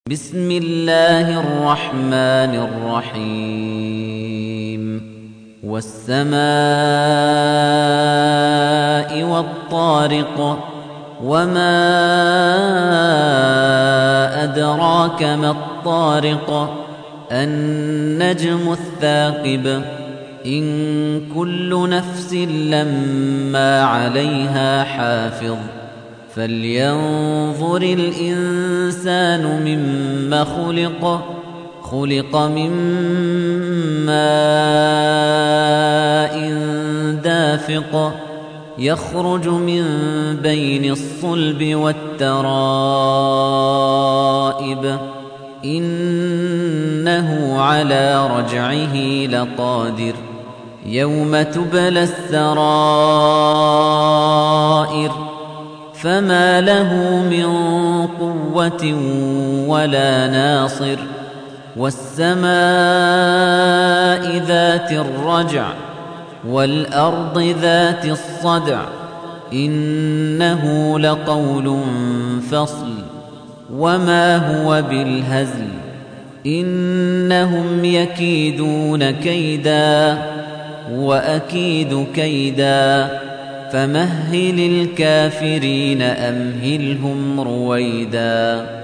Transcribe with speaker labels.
Speaker 1: بسم الله الرحمن الرحيم والسماء والطارق وما أدراك ما الطارق النجم الثاقب إن كل نفس لما عليها حافظ فلينظر الإنسان مما خلق من ماء دافق يخرج من بين الصلب والترائب إنه على رجعه لقادر يوم تبلى السرائر فما له من قوة ولا ناصر والسماء ذات الرجع والأرض ذات الصدع إنه لقول فصل وما هو بالهزل إنهم يكيدون كيدا وأكيد كيدا فمهل الكافرين أمهلهم رويدا